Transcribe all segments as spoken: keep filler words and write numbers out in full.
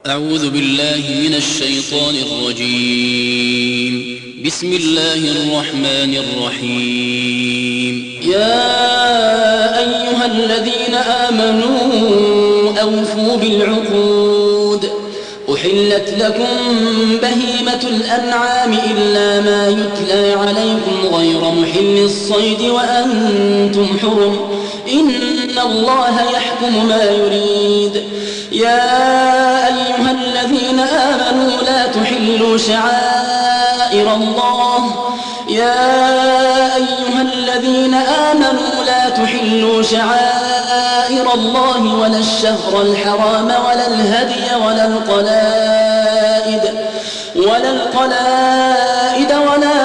أعوذ بالله من الشيطان الرجيم. بسم الله الرحمن الرحيم. يا أيها الذين آمنوا أوفوا بالعقود. أحلت لكم بهيمة الأنعام إلا ما يتلى عليكم غير محل الصيد وأنتم حرم، إن الله يحكم ما يريد. يا أيها الذين آمنوا لا تحلوا شعائر الله يا أيها الذين آمنوا لا تحلوا شعائر الله ولا الشهر الحرام ولا الهدي ولا القلائد ولا القلائد ولا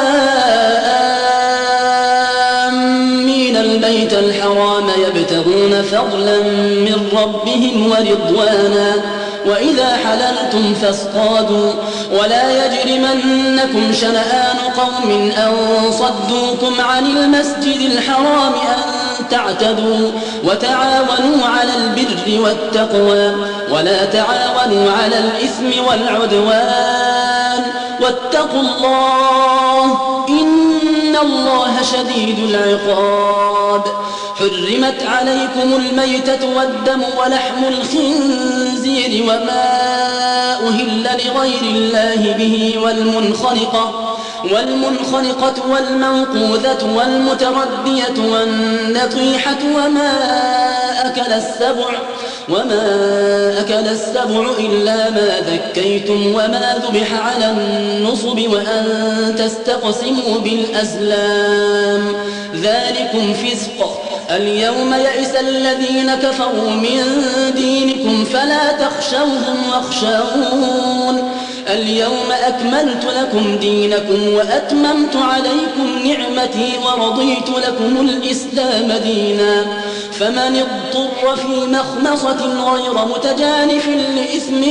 آمين البيت الحرام يبتغون فضلا من ربهم ورضوانا، وإذا حللتم فاصطادوا، ولا يجرمنكم شنآن قوم أن صدوكم عن المسجد الحرام أن تعتدوا، وتعاونوا على البر والتقوى ولا تعاونوا على الإثم والعدوان، واتقوا الله إن الله شديد العقاب. حرمت عليكم الميتة والدم ولحم الخنزير وما أهل لغير الله به والمنخنقة والمنخنقة والموقوذة والمتردية والنطيحة وما أكل السبع وما أكل السبع إلا ما ذكيتم وما ذبح على النصب وأن تستقسموا بالأزلام، ذلكم فسق. اليوم يئس الذين كفروا من دينكم فلا تخشوهم واخشون. اليوم أكملت لكم دينكم وأتممت عليكم نعمتي ورضيت لكم الإسلام دينا، فمن اضطر في مخمصة غير متجانف لإثم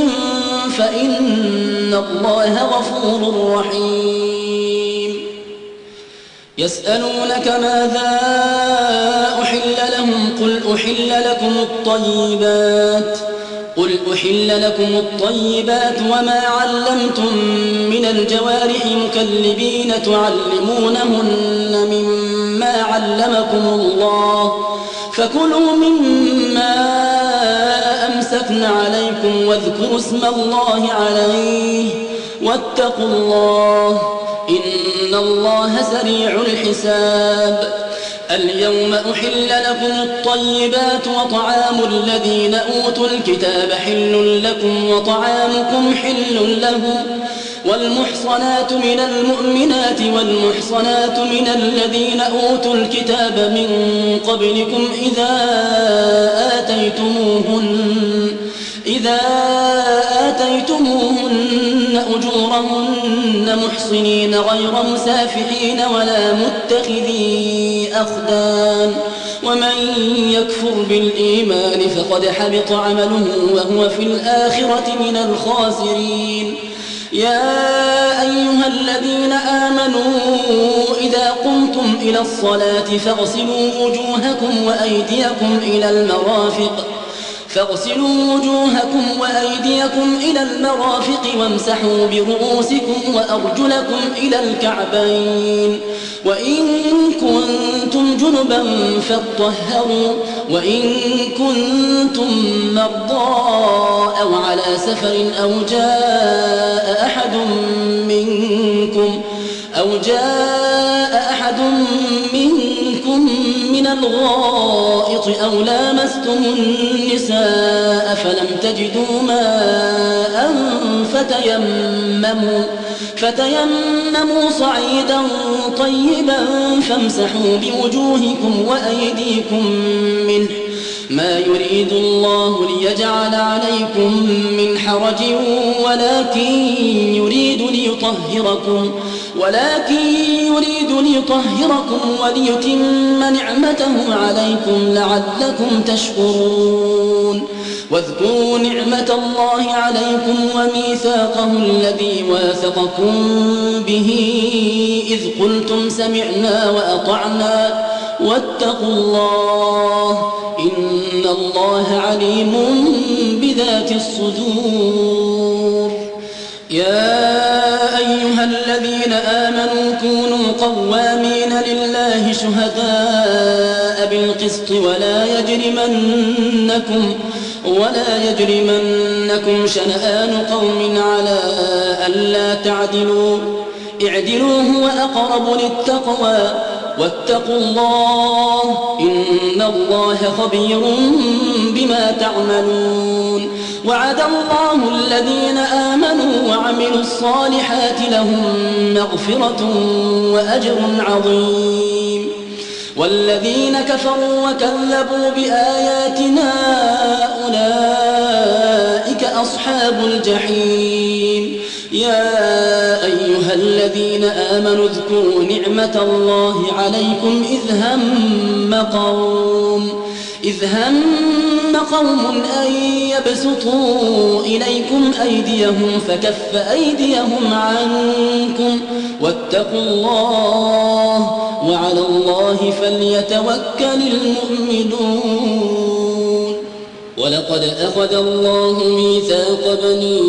فإن الله غفور رحيم. يسألونك ماذا أحل لهم قل أحل لكم الطيبات قل أحل لكم الطيبات وما علمتم من الجوارح مكلبين تعلمونهن مما علمكم الله، فكلوا مما أمسكن عليكم واذكروا اسم الله عليه واتقوا الله إن الله سريع الحساب. اليوم أحل لكم الطيبات وطعام الذين أوتوا الكتاب حل لكم وطعامكم حل لهم، والمحصنات من المؤمنات والمحصنات من الذين أوتوا الكتاب من قبلكم إذا آتيتموهن إذا آتيتموهن أجورهن محصنين غير مسافحين ولا متخذي أخدان، ومن يكفر بالإيمان فقد حبط عمله وهو في الآخرة من الخاسرين. يا أيها الذين آمنوا إذا قمتم إلى الصلاة فاغسلوا وجوهكم وأيديكم إلى المرافق فاغسلوا وجوهكم وأيديكم إلى المرافق وامسحوا برؤوسكم وأرجلكم إلى الكعبين، وإن كنتم جنبا فاطهروا، وإن كنتم مرضى أو على سفر أو جاء أحد منكم أو جاء أحد منكم من الغائط أو لامستم النساء فلم تجدوا ماء فتيمموا فتيمموا صعيدا طيبا فامسحوا بوجوهكم وأيديكم منه، ما يريد الله ليجعل عليكم من حرج ولكن يريد ليطهركم ولكن يريد ليطهركم وليتم نعمته عليكم لعلكم تشكرون. واذكروا نعمة الله عليكم وميثاقه الذي واثقكم به إذ قلتم سمعنا وأطعنا واتقوا الله إن الله عليم بذات الصدور. يا أيها الذين آمنوا كونوا قوامين لله شهداء بالقسط ولا يجرمنكم ولا يجرمنكم شنآن قوم على ألا تعدلوا اعدلوا هو أقرب للتقوى واتقوا الله إن الله خبير بما تعملون وعد الله الذين آمنوا وعملوا الصالحات لهم مغفرة وأجر عظيم والذين كفروا وكذبوا بآياتنا أولئك أصحاب الجحيم يا أيها الذين آمنوا اذكروا نعمة الله عليكم إذ هم قوم إذ هم قوم أن يبسطوا إليكم أيديهم فكف أيديهم عنكم واتقوا الله وعلى الله فليتوكل المؤمنون ولقد أخذ الله ميثاق بني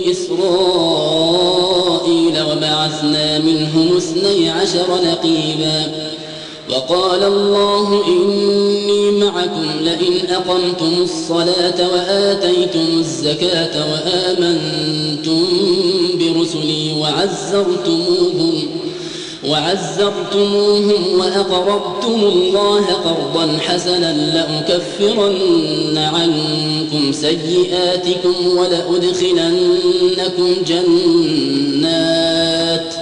إسرائيل وبعثنا منهم اثني عشر نقيبا وقال الله إني معكم لئن أقمتم الصلاة وآتيتم الزكاة وآمنتم برسلي وعزرتموهم وعزرتموهم وأقرضتم الله قرضا حسنا لأكفرن عنكم سيئاتكم ولأدخلنكم جنات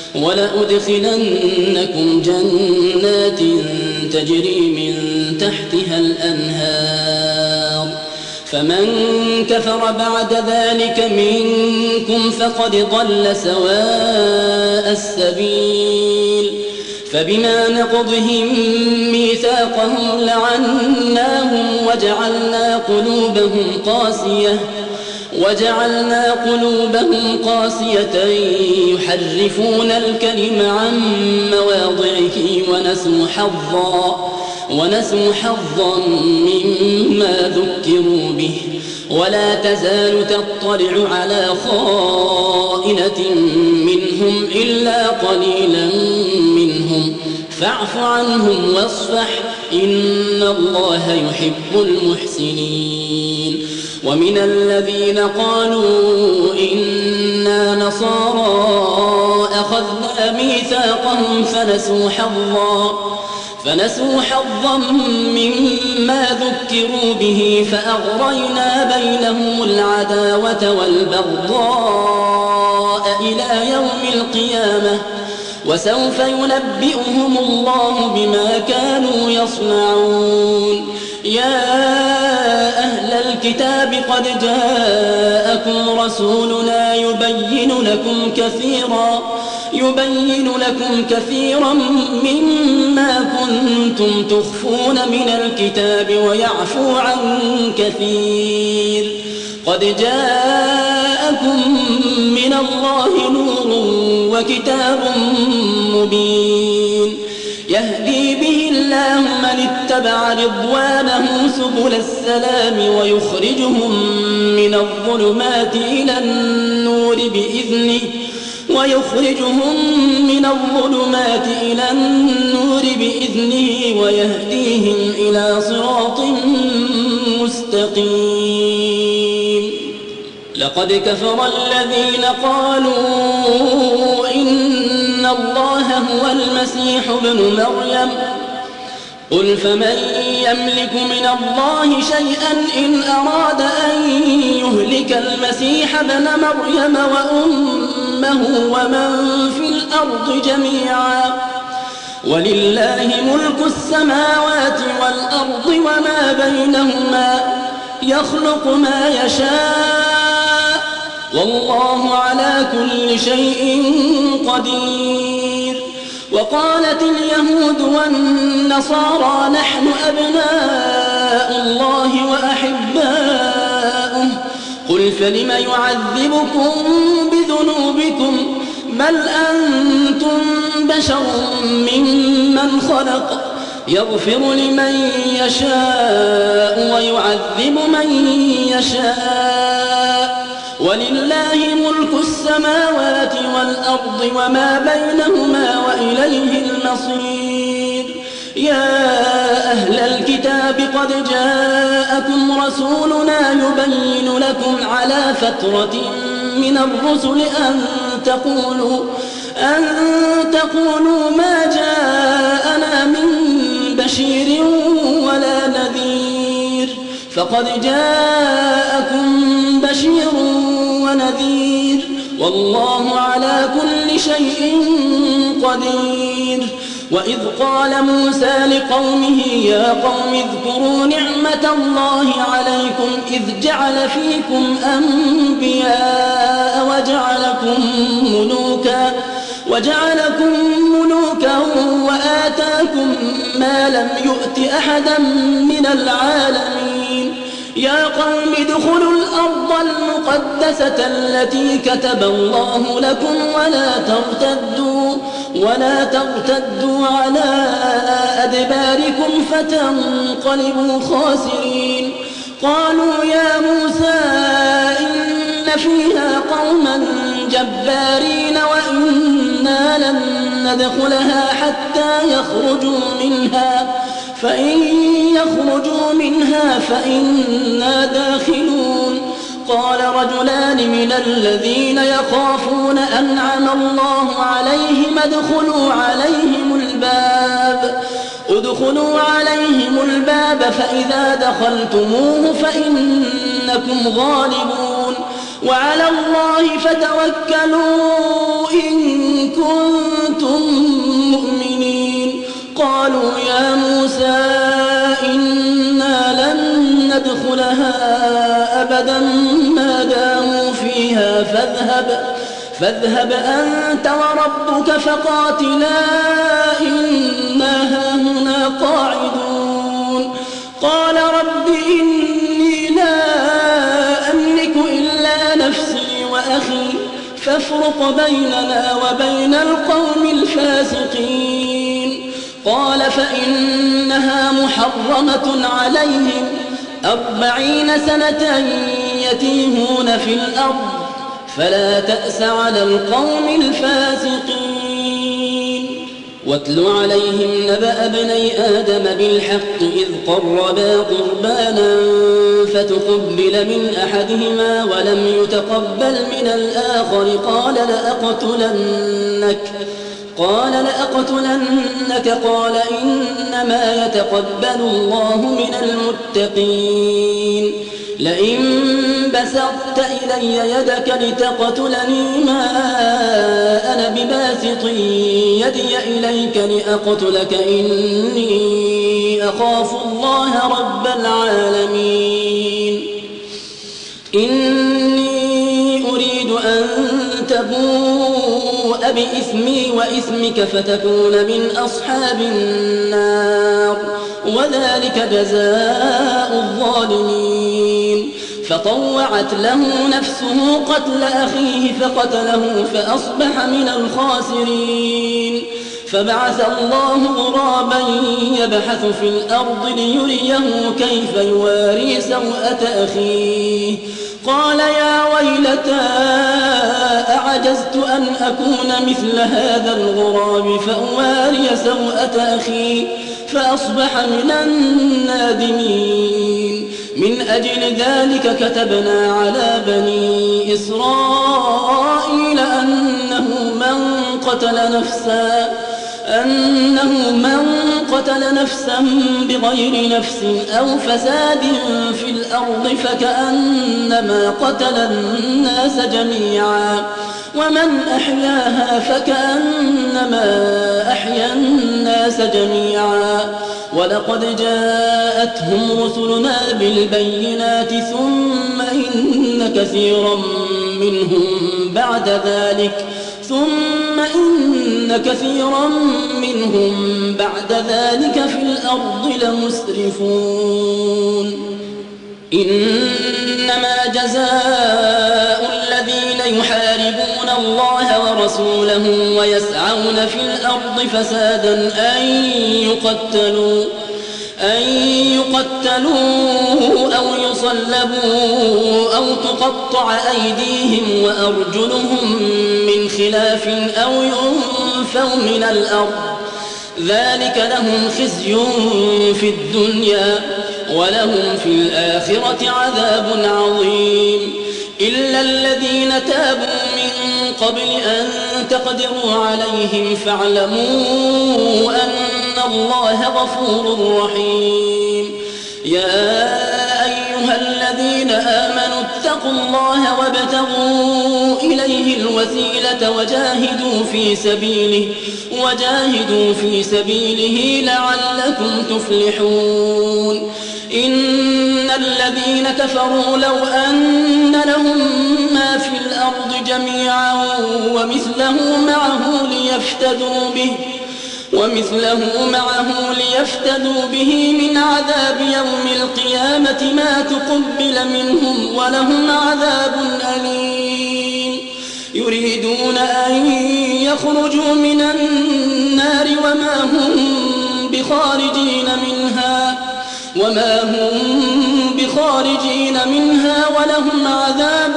ولأدخلنكم جنات تجري من تحتها الأنهار فمن كفر بعد ذلك منكم فقد ضل سواء السبيل فبما نقضهم ميثاقهم لعناهم وجعلنا قلوبهم قاسية وجعلنا قلوبهم قاسية يحرفون الكلم عن مواضعه ونسوا حظا ونسوا حظا مما ذكروا به ولا تزال تطلع على خائنة منهم إلا قليلا منهم فاعف عنهم واصفح إن الله يحب المحسنين ومن الذين قالوا إنا نصارى أخذنا ميثاقهم فنسوا حظا فنسوا حظا مما ذكروا به فأغرينا بينهم العداوة والبغضاء إلى يوم القيامة وسوف ينبئهم الله بما كانوا يصنعون يا أهل الكتاب قد جاءكم رسولنا يبين لكم كثيرا يبين لكم كثيرا مما كنتم تخفون من الكتاب ويعفو عن كثير قد جاءكم من الله نور وكتاب مبين يهدي به الله من اتبع رضوانه سبل السلام ويخرجهم من الظلمات إلى النور بإذنه ويخرجهم من الظلمات إلى النور بإذنه ويهديهم إلى صراط مستقيم لقد كفر الذين قالوا إن الله هو المسيح ابن مريم قل فمن يملك من الله شيئا إن أراد أن يهلك المسيح ابن مريم وأمه ومن في الأرض جميعا ولله ملك السماوات والأرض وما بينهما يخلق ما يشاء والله على كل شيء قدير وقالت اليهود والنصارى نحن أبناء الله وأحباؤه قل فلم يعذبكم بذنوبكم بل أنتم بشر ممن خلق يغفر لمن يشاء ويعذب من يشاء ولله ملك السماوات والأرض وما بينهما وإليه المصير يا أهل الكتاب قد جاءكم رسولنا يبين لكم على فترة من الرسل أن تقولوا أن تقولوا ما جاءنا من بشير ولا نذير فقد جاءكم بشير ونذير والله على كل شيء قدير وإذ قال موسى لقومه يا قوم اذكروا نعمة الله عليكم إذ جعل فيكم أنبياء وجعلكم ملوكا وجعلكم ملوكا وآتاكم ما لم يؤت أحدا من العالمين يا قوم ادخلوا الأرض المقدسة التي كتب الله لكم ولا ترتدوا ولا ترتدوا على أدباركم فتنقلبوا خاسرين قالوا يا موسى إن فيها قوما جبارين وإنا لن ندخلها حتى يخرجوا منها فإن يخرجوا منها فإنا داخلون قال رجلان من الذين يخافون أنعم الله عليهم ادخلوا عليهم الباب ادخلوا عليهم الباب فإذا دخلتموه فإنكم غالبون وعلى الله فتوكلوا إن كنتم مؤمنين قالوا يا موسى إنا لن ندخلها أبدا ما داموا فيها فاذهب فاذهب أنت وربك فقاتلا إنا هاهنا قاعدون قال رب إني لا أملك إلا نفسي وأخي فافرق بيننا وبين القوم الفاسقين قال فإنها محرمة عليهم أربعين سنة يتيهون في الأرض فلا تأس على القوم الفاسقين واتل عليهم نبأ ابني آدم بالحق إذ قربا قربانا فتقبل من أحدهما ولم يتقبل من الآخر قال لأقتلنك قال لأقتلنك قال إنما يتقبل الله من المتقين لئن بسطت إلي يدك لتقتلني ما أنا بباسط يدي إليك لأقتلك إني أخاف الله رب العالمين إني أريد أن تبوء بإثمي وإثمك فتكون من أصحاب النار وذلك جزاء الظالمين فطوعت له نفسه قتل أخيه فقتله فأصبح من الخاسرين فبعث الله غرابا يبحث في الأرض ليريه كيف يواري سوءة أخيه قال يا ويلتى أعجزت أن أكون مثل هذا الغراب فأواري سوءة أخي فأصبح من النادمين من أجل ذلك كتبنا على بني إسرائيل أنه من قتل نفسا أنه من قتل نفسا بغير نفس أو فساد في الأرض فكأنما قتل الناس جميعا ومن أحياها فكأنما أحيا الناس جميعا ولقد جاءتهم رسلنا بالبينات ثم إن كثيرا منهم بعد ذلك ثم إن كثيرا منهم بعد ذلك في الأرض لمسرفون إنما جزاء الذين يحاربون الله ورسوله ويسعون في الأرض فسادا أن يقتلوا أن يقتلوا أو يصلبوا أو تقطع أيديهم وأرجلهم من خلاف أو ينفوا من الأرض ذلك لهم خزي في الدنيا ولهم في الآخرة عذاب عظيم إلا الذين تابوا من قبل أن تقدروا عليهم فاعلموا أن الله غفور رحيم يا أيها الذين آمنوا اتقوا الله وابتغوا إليه الوسيلة وجاهدوا في سبيله وجاهدوا في سبيله لعلكم تفلحون إن الذين كفروا لو أن لهم ما في الأرض جميعا ومثله معه ليفتدوا به ومثله معه ليفتدوا به من عذاب يوم القيامة ما تقبل منهم ولهم عذاب أليم يريدون أن يخرجوا من النار وما هم بخارجين منها وما هم بخارجين منها ولهم عذاب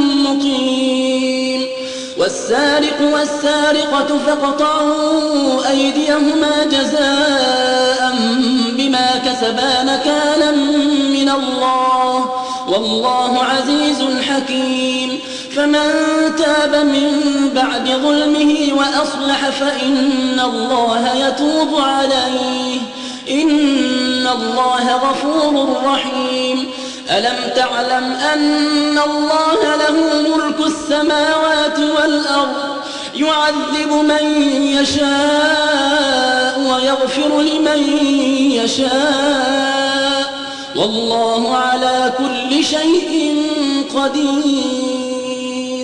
مقيم والسارق والسارقة فاقطعوا أيديهما جزاء بما كسبا نكالا من الله والله عزيز حكيم فمن تاب من بعد ظلمه وأصلح فإن الله يتوب عليه إن الله غفور رحيم ألم تعلم أن الله له ملك السماوات والأرض يعذب من يشاء ويغفر لمن يشاء والله على كل شيء قدير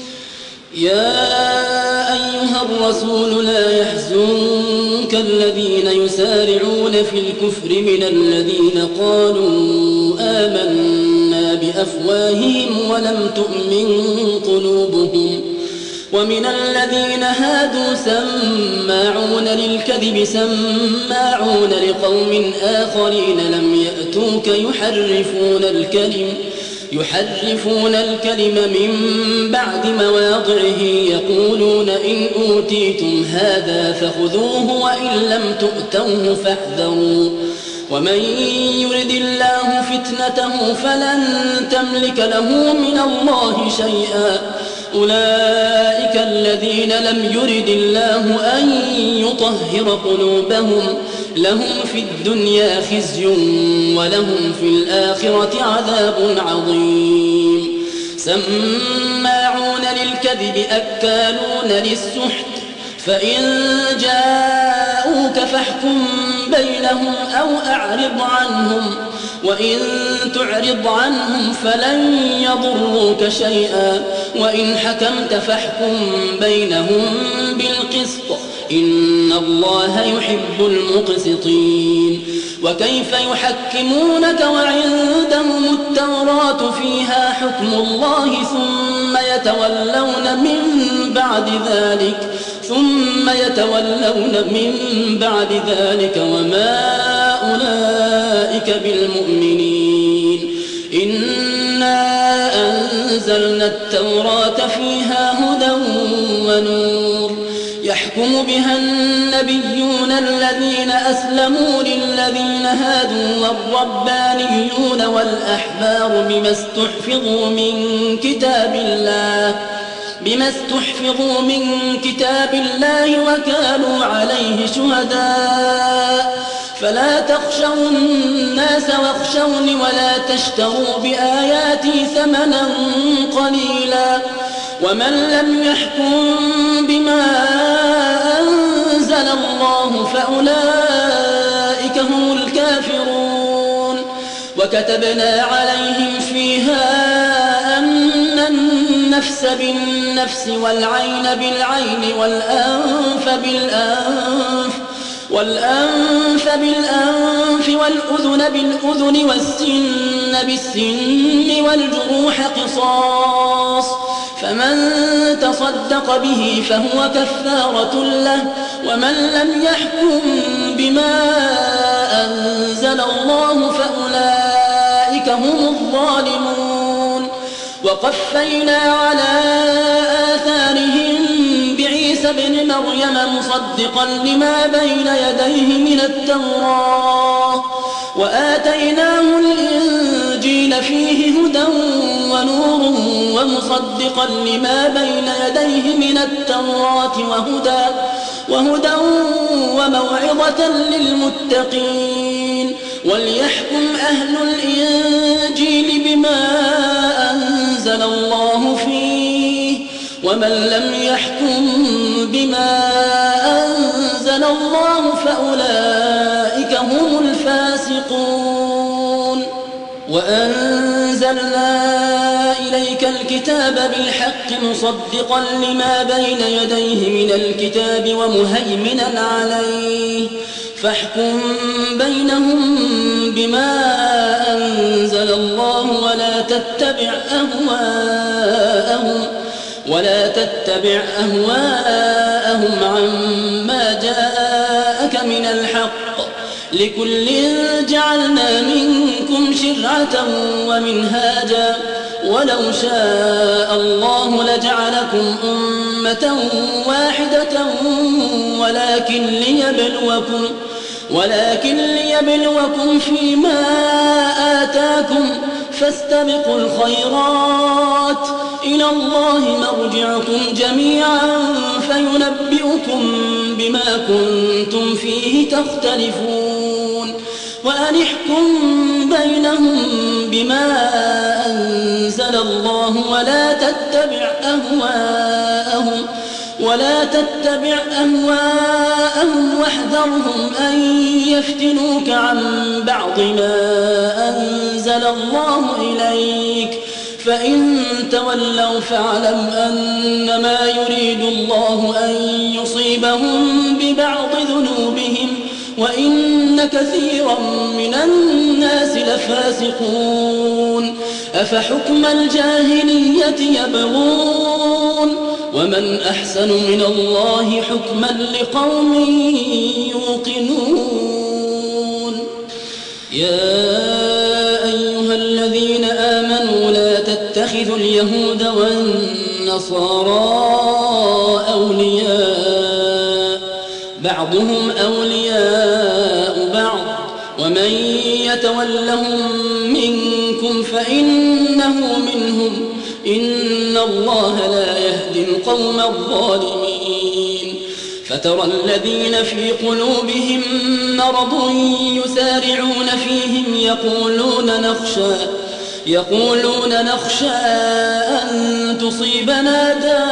يا أيها الرسول لا يحزنك الذين يسارعون في الكفر من الذين قالوا آمنا بأفواههم ولم تؤمن قلوبهم ومن الذين هادوا سماعون للكذب سماعون لقوم آخرين لم يأتوك يحرفون الكلم يحرفون الكلم من بعد مواضعه يقولون إن أوتيتم هذا فخذوه وإن لم تؤتوه فاحذروا ومن يرد الله فتنته فلن تملك له من الله شيئا أولئك الذين لم يرد الله أن يطهر قلوبهم لهم في الدنيا خزي ولهم في الآخرة عذاب عظيم سماعون للكذب أكالون للسحت فإن جاءوك فاحكم بينهم أو أعرض عنهم وإن تعرض عنهم فلن يضروك شيئا وإن حكمت فاحكم بينهم بالقسط إن الله يحب المقسطين وكيف يحكمونك وعندهم التوراة فيها حكم الله ثم يتولون من بعد ذلك ثم يتولون من بعد ذلك وما أولئك بالمؤمنين إنا أنزلنا التوراة فيها هدى ونور يحكم بها النبيون الذين أسلموا للذين هادوا والربانيون والأحبار بما استحفظوا من كتاب الله بما استحفظوا من كتاب الله وكانوا عليه شهداء فلا تخشوا الناس واخشوني ولا تشتروا بآياتي ثمنا قليلا ومن لم يحكم بما أنزل الله فأولئك هم الكافرون وكتبنا عليهم فيها أن النفس بالنفس والعين بالعين والأنف بالأنف والأنف بالأنف والأذن بالأذن والسن بالسن والجروح قصاص فمن تصدق به فهو كفارة له ومن لم يحكم بما أنزل الله فأولئك هم الظالمون. وقفينا على آثارهم بعيسى ابن مريم مصدقا لما بين يديه من التوراة وآتيناه الإنجيل فيه هدى ونور ومصدقا لما بين يديه من التوراة وهدى, وهدى وموعظة للمتقين. وليحكم أهل الإنجيل بما أنزل الله فيه ومن لم يحكم بما أنزل الله فأولئك هم الفاسقون. وأنزلنا إليك الكتاب بالحق مصدقا لما بين يديه من الكتاب ومهيمنا عليه فاحكم بينهم بما أنزل الله ولا تتبع أهواءهم ولا تتبع أهواءهم عما جاءك من الحق لكل جعلنا منكم شرعة ومنهاجا ولو شاء الله لجعلكم أمة واحدة ولكن ليبلوكم ولكن ليبلوكم فيما آتاكم فاستبقوا الخيرات إلى الله مرجعكم جميعا فينبئكم بما كنتم فيه تختلفون. وأن احكم بينهم بما أنزل الله ولا تتبع أهواءهم ولا تتبع أهواءهم واحذرهم أن يفتنوك عن بعض ما أنزل الله إليك فإن تولوا فاعلم أنما يريد الله أن يصيبهم ببعض ذنوبهم وإن كثيرا من الناس لفاسقون. أفحكم الجاهلية يبغون ومن أحسن من الله حكما لقوم يوقنون. يا أيها الذين آمنوا لا تتخذوا اليهود والنصارى أولياء بعضهم أولياء بعض ومن يتولهم منكم فإنه منهم إن الله لا يهدي القوم الظالمين. فترى الذين في قلوبهم مرض يسارعون فيهم يقولون نخشى يقولون نخشى أن تصيبنا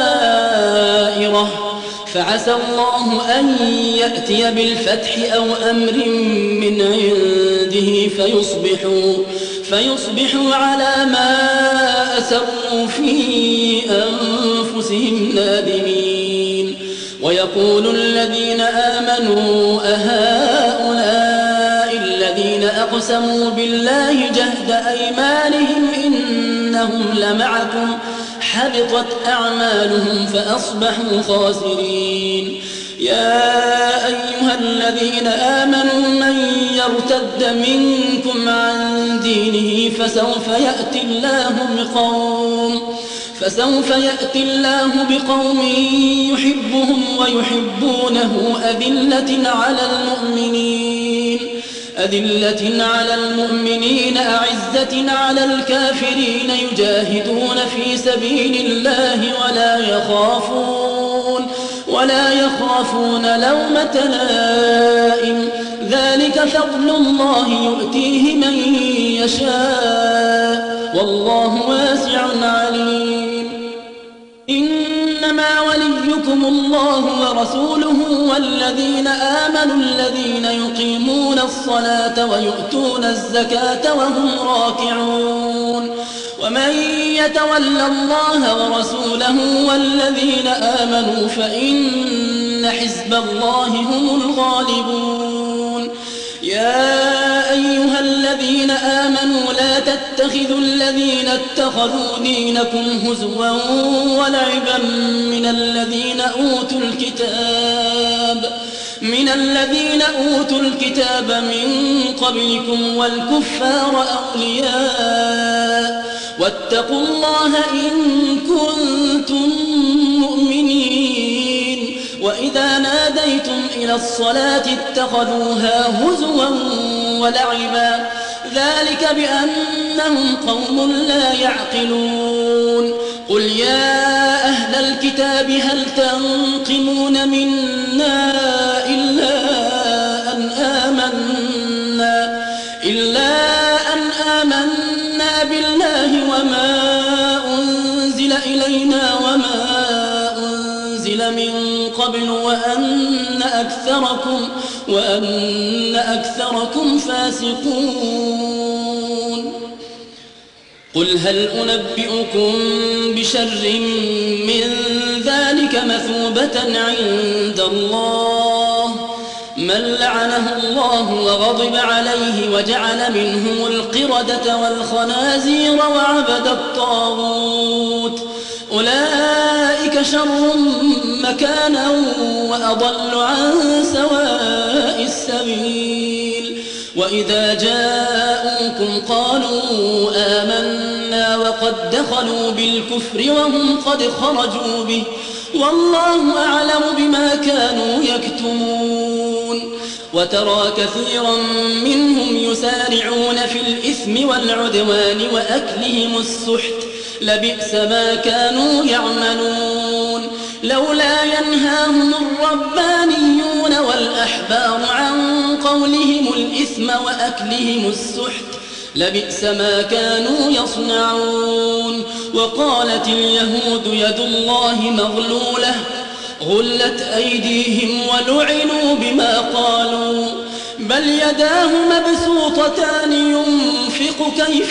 دائرة فعسى الله أن يأتي بالفتح أو أمر من عنده فيصبحوا, فيصبحوا على ما أسروا في أنفسهم نادمين. ويقول الذين آمنوا أهؤلاء الذين أقسموا بالله جهد أيمانهم إنهم لمعكم حبطت أعمالهم فأصبحوا خاسرين. يا أيها الذين آمنوا من يرتد منكم عن دينه فسوف يأتي الله بقوم فسوف يأتي الله بقوم يحبهم ويحبونه أذلة على المؤمنين أذلة على المؤمنين أعزة على الكافرين يجاهدون في سبيل الله ولا يخافون ولا يخافون لومة لائم ذلك فضل الله يؤتيه من يشاء والله واسع عليم. إنما وليكم الله ورسوله والذين آمنوا الذين يقيمون الصلاة ويؤتون الزكاة وهم راكعون. ومن يتول الله ورسوله والذين آمنوا فإن حزب الله هم الغالبون. يا أيها الذين آمنوا لا تتخذوا الذين اتخذوا دينكم هزوا ولعبا من الذين أوتوا الكتاب من الذين أوتوا الكتاب من قبلكم والكفار أولياء واتقوا الله إن كنتم مؤمنين وإذا ناديتم إلى الصلاة اتخذوها هزوا ولعبا ذلك بأنهم قوم لا يعقلون قل يا أهل الكتاب هل تنقمون منا إلا أن آمنا إلا أن آمنا بالله وما أنزل إلينا وما أنزل من قبل وأن أكثركم وأن أكثركم فاسقون قل هل أنبئكم بشر من ذلك مثوبة عند الله من لعنه الله وغضب عليه وجعل منهم القردة والخنازير وعبد الطاغوت أولئك شر مكانا وأضل عن سواء السبيل وإذا جاءوكم قالوا آمنا وقد دخلوا بالكفر وهم قد خرجوا به والله أعلم بما كانوا يكتمون وترى كثيرا منهم يسارعون في الإثم والعدوان وأكلهم السحت لبئس ما كانوا يعملون لولا ينهاهم الربانيون والأحبار عن قولهم الإثم وأكلهم السحت لبئس ما كانوا يصنعون وقالت اليهود يد الله مغلولة غلت أيديهم ولعنوا بما قالوا بل يداه مبسوطتان ينفق كيف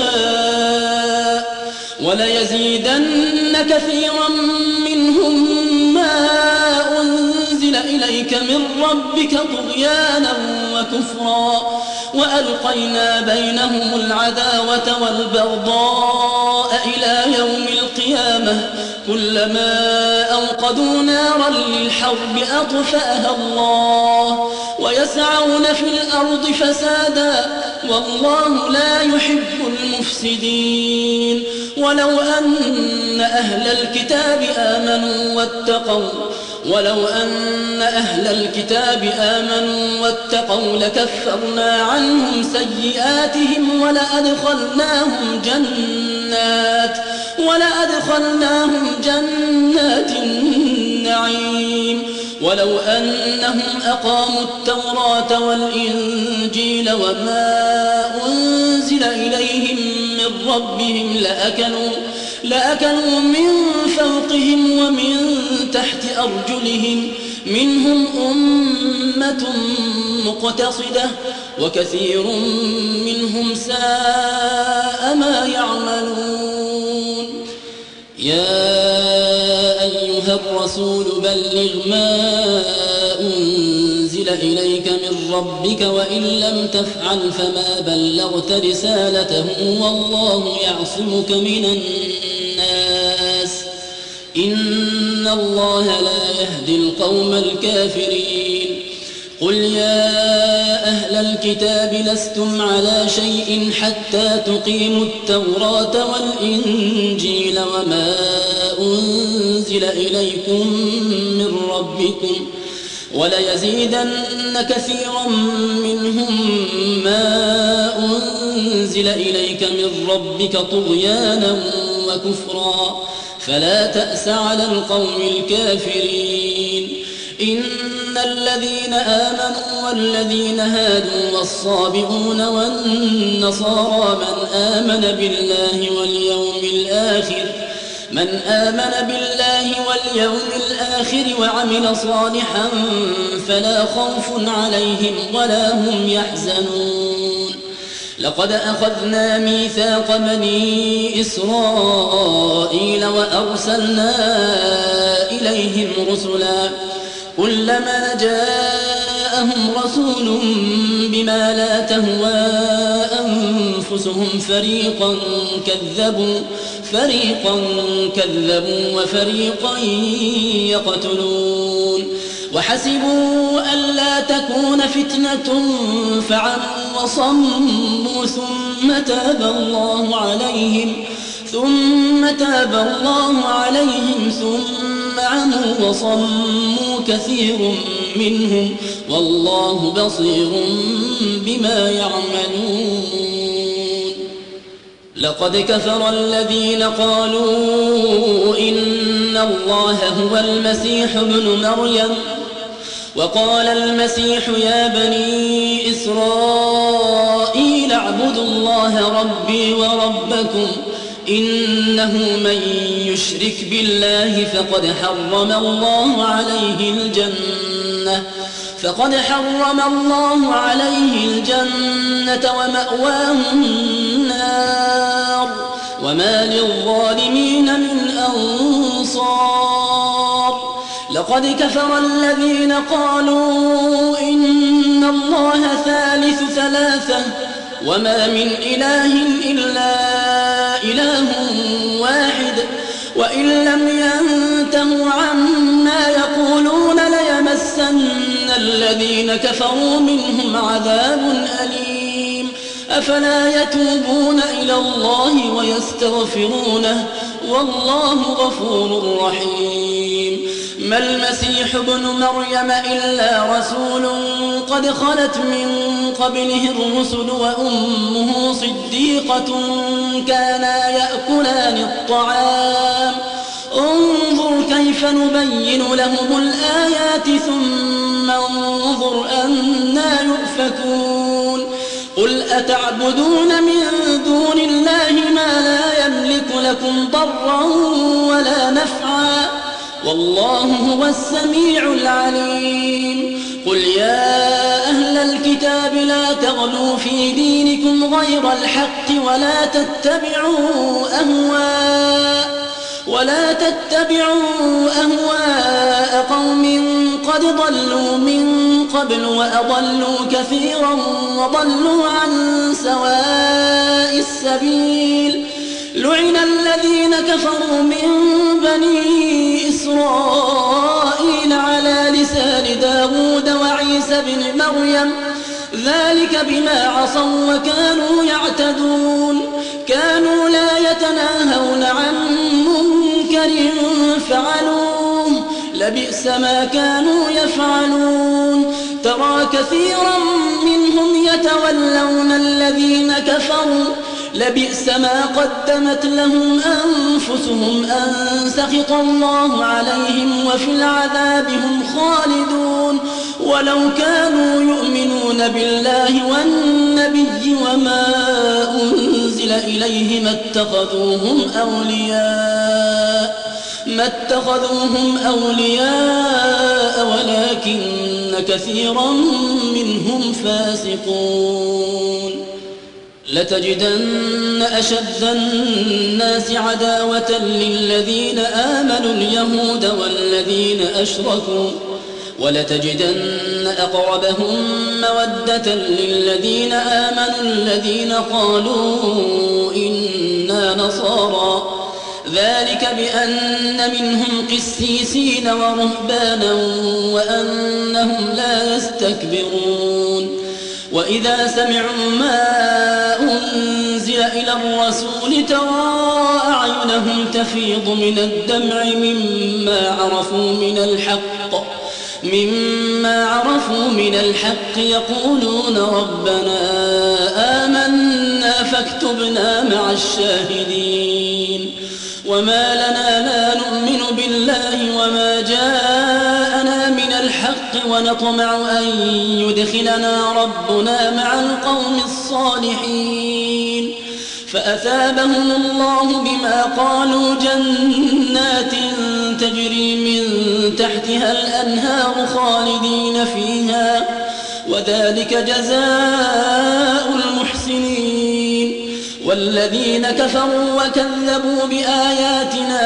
يشاء وليزيدن كثيرا منهم ما أنزل إليك من ربك طغيانا وكفرا وألقينا بينهم العداوة والبغضاء إلى يوم القيامة كلما أوقدوا نارا للحرب أطفأها الله ويسعون في الأرض فسادا والله لا يحب المفسدين ولو أن أهل الكتاب آمنوا واتقوا ولو أن أهل الكتاب آمنوا واتقوا لكفرنا عنهم سيئاتهم ولأدخلناهم جنات ولأدخلناهم جنات النعيم ولو أنهم أقاموا التوراة والإنجيل وما أنزل إليهم من ربهم لأكلوا لأكلوا من فوقهم ومن تحت أرجلهم منهم أمة مقتصدة وكثير منهم ساء ما يعملون يا أيها الرسول بلغ ما أنزل إليك من ربك وإن لم تفعل فما بلغت رسالته والله يعصمك من الناس إن الله لا يهدي القوم الكافرين قل يا أهل الكتاب لستم على شيء حتى تقيموا التوراة والإنجيل وما أنزل إليكم من ربكم وليزيدن كثيرا منهم ما أنزل إليك من ربك طغيانا وكفرا فلا تأس على القوم الكافرين إن الذين آمنوا والذين هادوا والصابئون والنصارى من آمن بالله واليوم الآخر من آمن بالله واليوم الآخر وعمل صالحا فلا خوف عليهم ولا هم يحزنون لقد أخذنا ميثاق بني إسرائيل وأرسلنا إليهم رسلا كلما جاءهم رسول بما لا تهوى أنفسهم فريقا كذبوا فريقا كذبوا وفريقا يقتلون وحسبوا ألا تكون فتنة فعموا وصموا ثم تاب الله عليهم ثم تاب الله عليهم ثم عموا وصموا كثير منهم والله بصير بما يعملون. لقد كفر الذين قالوا إن الله هو المسيح ابن مريم وقال المسيح يا بني إسرائيل اعبدوا الله ربي وربكم إنه من يشرك بالله فقد حرم الله عليه الجنة فقد حرم الله عليه الجنة ومأواه النار وما للظالمين من أنصار. لقد كفر الذين قالوا إن الله ثالث ثلاثة وما من إله إلا إله واحد وإن لم ينتهوا عما يقولون ليمسن الذين كفروا منهم عذاب أليم. أفلا يتوبون إلى الله ويستغفرونه والله غفور رحيم. ما المسيح ابن مريم إلا رسول قد خلت من قبله الرسل وأمه صديقة كانا يأكلان الطعام انظر كيف نبين لهم الآيات ثم انظر أنا يؤفكون. قل أتعبدون من دون الله ما لا يملك لكم ضرا ولا نفعا والله هو السميع العليم. قل يا أهل الكتاب لا تغلوا في دينكم غير الحق ولا تتبعوا أهواء ولا تتبعوا أهواء قوم قد ضلوا من قبل وأضلوا كثيرا وضلوا عن سواء السبيل. لعن الذين كفروا من بني إسرائيل على لسان داود وعيسى بن مريم ذلك بما عصوا وكانوا يعتدون. كانوا لا يتناهون عن منكر فعلوه لبئس ما كانوا يفعلون. ترى كثيرا منهم يتولون الذين كفروا لبئس ما قدمت لهم أنفسهم أن سخط الله عليهم وفي العذاب هم خالدون. ولو كانوا يؤمنون بالله والنبي وما أنزل إليه ما اتخذوهم أولياء ما اتخذوهم أولياء ولكن كثيرا منهم فاسقون. لتجدن أشد الناس عداوة للذين آمنوا اليهود والذين أشركوا ولتجدن أقربهم مودة للذين آمنوا الذين قالوا إنا نصارى ذلك بأن منهم قسيسين ورهبانا وأنهم لا يستكبرون. وإذا سمعوا ما أنزل إلى الرسول ترى أعينهم تفيض من الدمع مما عرفوا من الحق مما عرفوا من الحق يقولون ربنا آمنا فاكتبنا مع الشاهدين. وما لنا لا نؤمن بالله وما جاءنا من الحق ونطمع أن يدخلنا ربنا مع القوم الصالحين. فأثابهم الله بما قالوا جنات تجري من تحتها الأنهار خالدين فيها وذلك جزاء المحسنين. والذين كفروا وكذبوا بآياتنا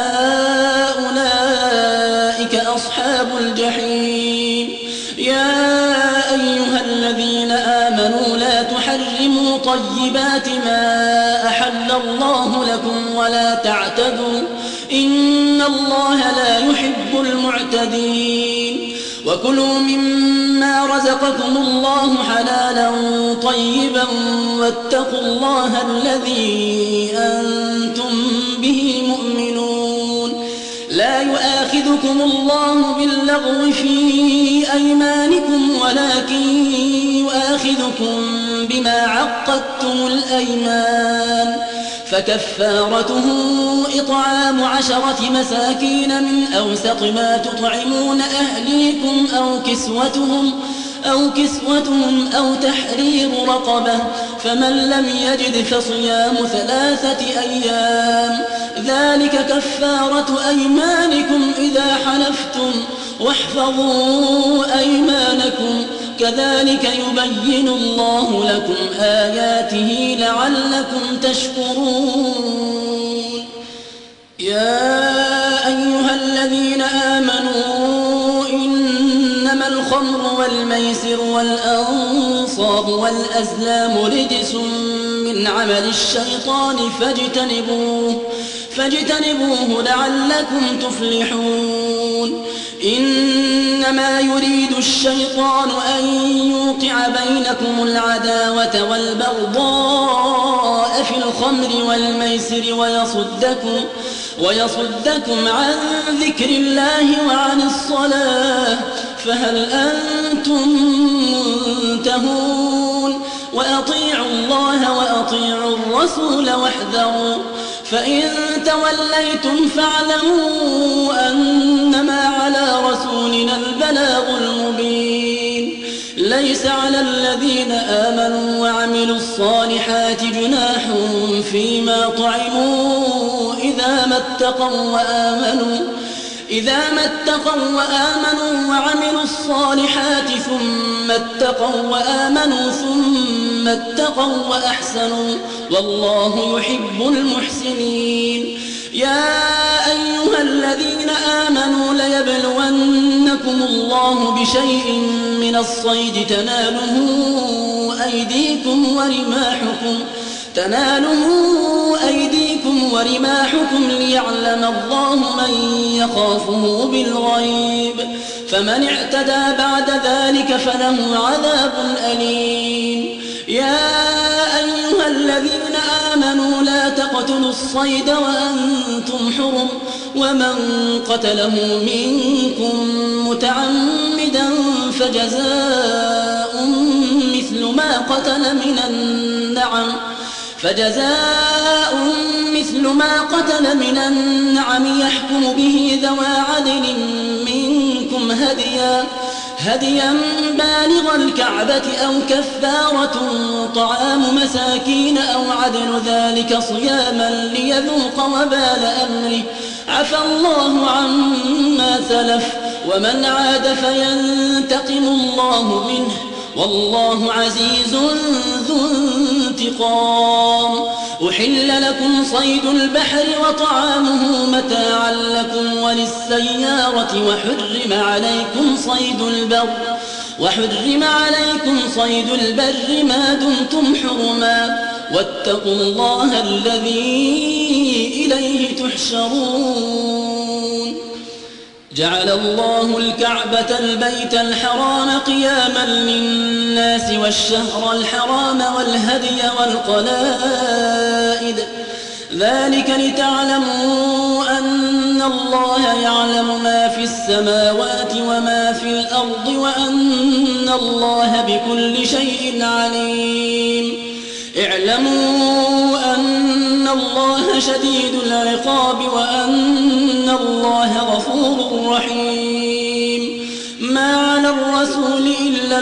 أولئك أصحاب الجحيم. يا أيها الذين آمنوا لا تحرموا طيبات ما أحل الله لكم ولا تعتدوا إن الله لا يحب المعتدين. وكلوا مما رزقكم الله حلالا طيبا واتقوا الله الذي أنتم به مؤمنون. لا يؤاخذكم الله باللغو في أيمانكم ولكن يؤاخذكم بما عقدتم الأيمان، فكفارته إطعام عشرة مساكين من أوسط ما تطعمون أهليكم أو كسوتهم أو كسوتهم أو تحرير رقبة، فمن لم يجد فصيام ثلاثة أيام، ذلك كفارة أيمانكم إذا حلفتم، واحفظوا أيمانكم، كذلك يبين الله لكم آياته لعلكم تشكرون. يا أيها الذين آمنوا إنما الخمر والميسر والأنصاب والأزلام رجس من عمل الشيطان فاجتنبوه فاجتنبوه لعلكم تفلحون. إنما يريد الشيطان أن يوقع بينكم العداوة والبغضاء في الخمر والميسر ويصدكم, ويصدكم عن ذكر الله وعن الصلاة، فهل أنتم منتهون؟ وأطيعوا الله وأطيعوا الرسول واحذروا، فإن توليتم فاعلموا أنما على رسولنا البلاغ المبين. ليس على الذين آمنوا وعملوا الصالحات جناح فيما طعموا إذا ما اتقوا وآمنوا إذا ما اتقوا وآمنوا وعملوا الصالحات ثم اتقوا وآمنوا ثم اتقوا وأحسنوا، والله يحب المحسنين. يا أيها الذين آمنوا ليبلونكم الله بشيء من الصيد تناله أيديكم ورماحكم تناله أيديكم ورماحكم ليعلم الله من يخافه بالغيب، فمن اعتدى بعد ذلك فله عذاب أليم. يا أيها الذين آمنوا لا تقتلوا الصيد وأنتم حرم، ومن قتله منكم متعمدا فجزاء مثل ما قتل من النعم فجزاء مثل ما قتل من النعم يحكم به ذوى عدل منكم هديا هديا بالغ الكعبة أو كفارة طعام مساكين أو عدل ذلك صياما ليذوق وبال أمره، عفى الله عما سلف، ومن عاد فينتقم الله منه، والله عزيز ذو انتقام. أحل لكم صيد البحر وطعامه متاعا لكم وللسيارة، وحرم عليكم صيد البر وحرم عليكم صيد البر ما دمتم حرما، واتقوا الله الذي إليه تحشرون. جعل الله الكعبة البيت الحرام قياما للناس والشهر الحرام والهدي والقلائد، ذلك لتعلموا أن الله يعلم ما في السماوات وما في الأرض وأن الله بكل شيء عليم. اعلموا أن الله شديد العقاب وأن الله غفور رحيم. ما على الرسول إلا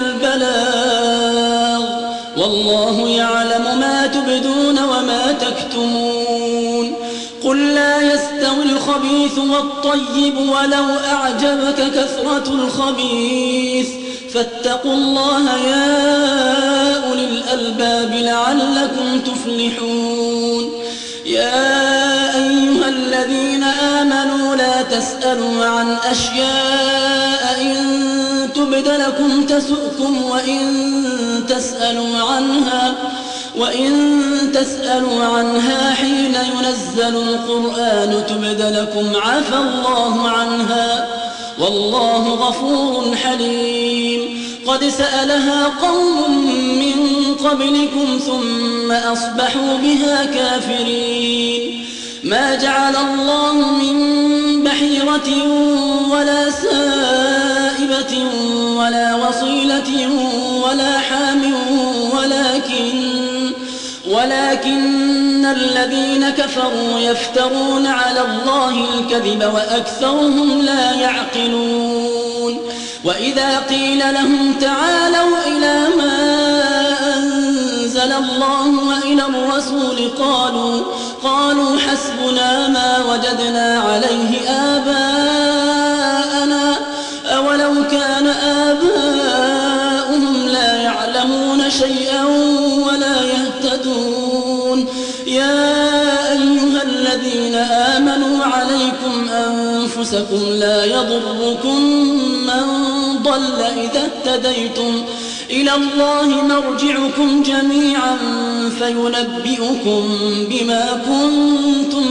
البلاغ، والله يعلم ما تبدون وما تكتمون. قل لا يستوي الخبيث والطيب ولو أعجبك كثرة الخبيث، فاتقوا الله يا أولي الألباب لعلكم تفلحون. يا أيها الذين آمنوا لا تسألوا عن أشياء إن تبد لكم تسؤكم، وإن تسألوا عنها وإن تسألوا عنها حين ينزل القرآن تبد لكم عفى الله عنها، والله غفور حليم قد سألها قوم من قبلكم ثم أصبحوا بها كافرين ما جعل الله من بحيرة ولا سائبة ولا وصيلة ولا حام ولكن ولكن الذين كفروا يفترون على الله الكذب وأكثرهم لا يعقلون وإذا قيل لهم تعالوا إلى ما أنزل الله وإلى الرسول قالوا قالوا حسبنا ما وجدنا عليه آباءنا أولو كان آباؤهم لا يعلمون شيئا ولا يهتدون يا أيها الذين آمنوا عليكم أنفسكم لا يضركم من ضل إذا اهتديتم إلى الله مرجعكم جميعا فينبئكم بما كنتم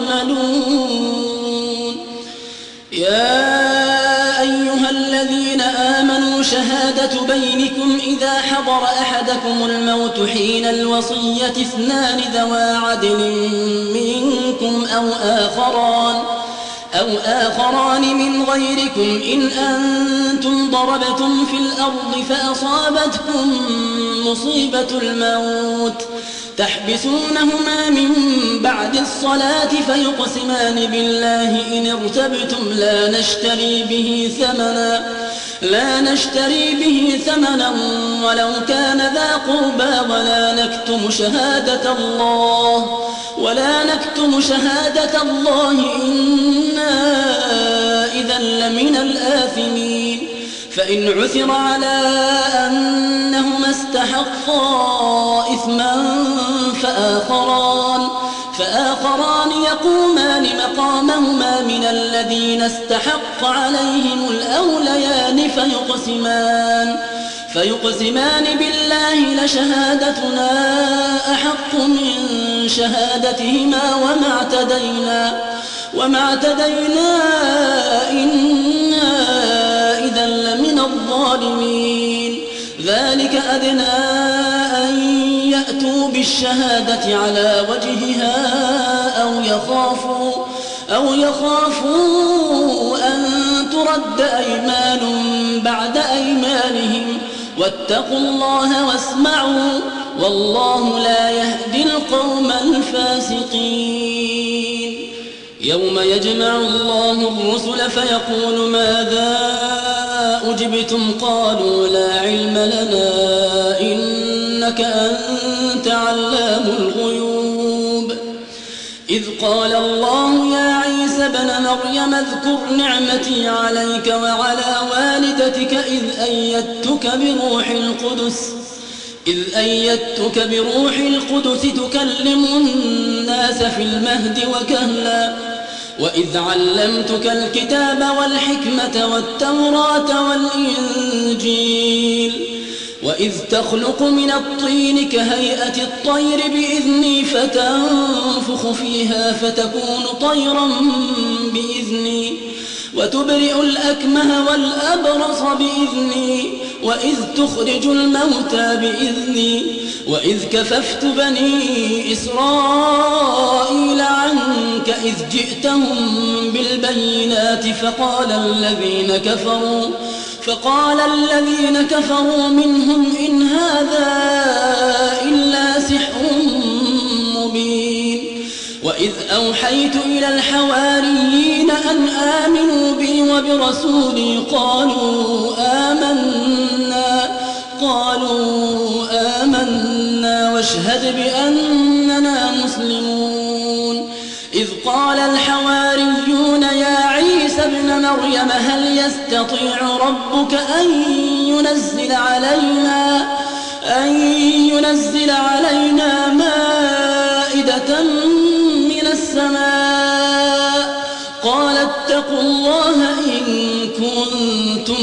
تعملون يا أيها الذين آمنوا شهادة بينكم إذا حضر أحدكم الموت حين الوصية اثنان ذوى عدل منكم أو آخران أو آخران من غيركم إن أنتم ضربتم في الأرض فأصابتكم مصيبة الموت تحبسونهما من بعد الصلاة فيقسمان بالله إن ارتبتم لا نشتري به ثمنا لا نشتري به ثمنا ولو كان ذا قربى ولا نكتم شهادة الله ولا نكتم شهادة الله إنا إذا لمن الآثمين فإن عثر على أنهما استحقا إثما فآخران فآخران يقومان مقامهما من الذين استحق عليهم الأوليان فيقسمان فيقسمان بالله لشهادتنا أحق من شهادتهما وما اعتدينا وما اعتدينا إنا إذا لمن الظالمين ذلك أدنى أن يأتوا بالشهادة على وجهها أو يخافوا أو يخافوا أن ترد أيمان بعد أيمانهم واتقوا الله واسمعوا والله لا يهدي القوم الفاسقين يوم يجمع الله الرسل فيقول ماذا أجبتم قالوا لا علم لنا إنك أنت علام الغيوب إذ قال الله يا عيسى ابن مريم اذكر نعمتي عليك وعلى والدتك إذ أيدتك بروح القدس إذ أيدتك بروح القدس تكلم الناس في المهد وكهلا وإذ علمتك الكتاب والحكمة والتوراة والإنجيل وإذ تخلق من الطين كهيئة الطير بإذني فتنفخ فيها فتكون طيرا بإذني وتبرئ الأكمه والأبرص بإذني وإذ تخرج الموتى بإذني وإذ كففت بني إسرائيل عنك إذ جئتهم بالبينات فقال الذين كفروا فقال الذين كفروا منهم إن هذا إلا سحر مبين وإذ أوحيت إلى الحواريين أن آمنوا بي وبرسولي قالوا آمنا قالوا آمنا واشهد بأننا مسلمون إذ قال الحواريون يا عيسى ابن مريم هل يستطيع ربك أن ينزل علينا أن ينزل علينا مائدة من السماء قال اتقوا الله إن كنتم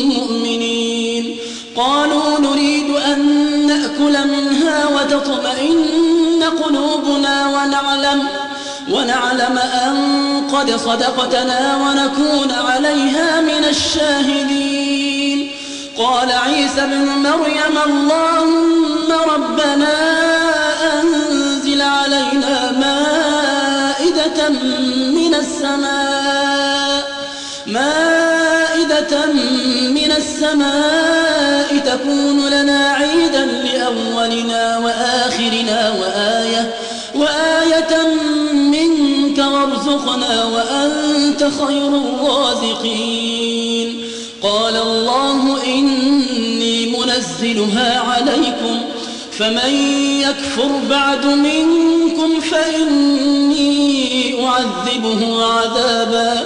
مؤمنين قالوا نريد أن نأكل منها وتطمئن قلوبنا ونعلم ونعلم أن قد صدقتنا ونكون عليها من الشاهدين. قال عيسى ابن مريم اللهم ربنا أنزل علينا مائدة من السماء مائدة من السماء تكون لنا عيدا لأولنا وآخرنا وآية وآية منك وارزقنا وأنت خير الرازقين. قال الله إني منزلها عليكم فمن يكفر بعد منكم فإني أعذبه عذابا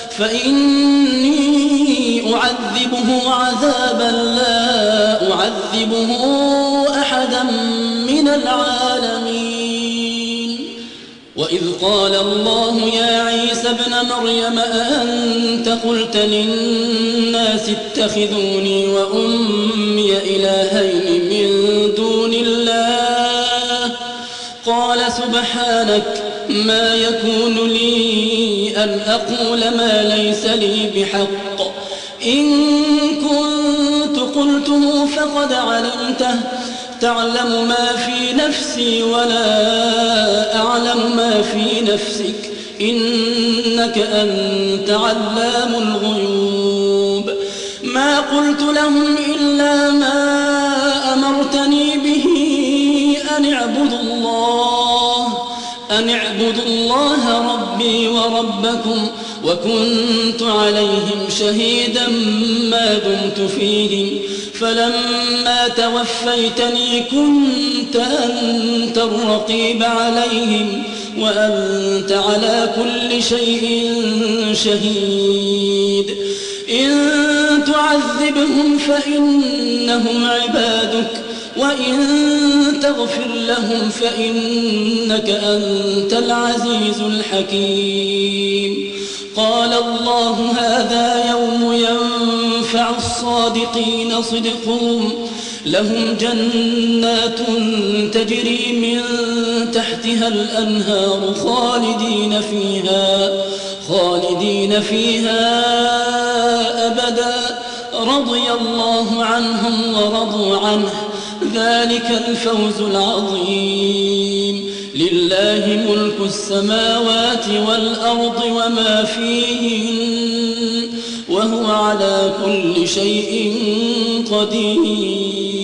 فإني أعذبه عذابا لا أعذبه أحدا من العالمين. وإذ قال الله يا عيسى ابن مريم أأنت قلت للناس اتخذوني وأمي إلهين من دون الله قال سبحانك ما يكون لي أن أقول ما ليس لي بحق إن كنت قلته فقد علمته تعلم ما في نفسي ولا أعلم ما في نفسك إنك أنت علام الغيوب. ما قلت لهم إلا ما أمرتني به أن اعبدوا الله أن اعبدوا الله ربي وربكم وكنت عليهم شهيدا ما دمت فيهم فلما توفيتني كنت أنت الرقيب عليهم وأنت على كل شيء شهيد. إن تعذبهم فإنهم عبادك وإن تغفر لهم فإنك أنت العزيز الحكيم. قال الله هذا يوم ينفع الصادقين صدقهم لهم جنات تجري من تحتها الأنهار خالدين فيها خالدين فيها أبدا رضي الله عنهم ورضوا عنه ذلك الفوز العظيم. لله ملك السماوات والأرض وما فيهن وهو على كل شيء قدير.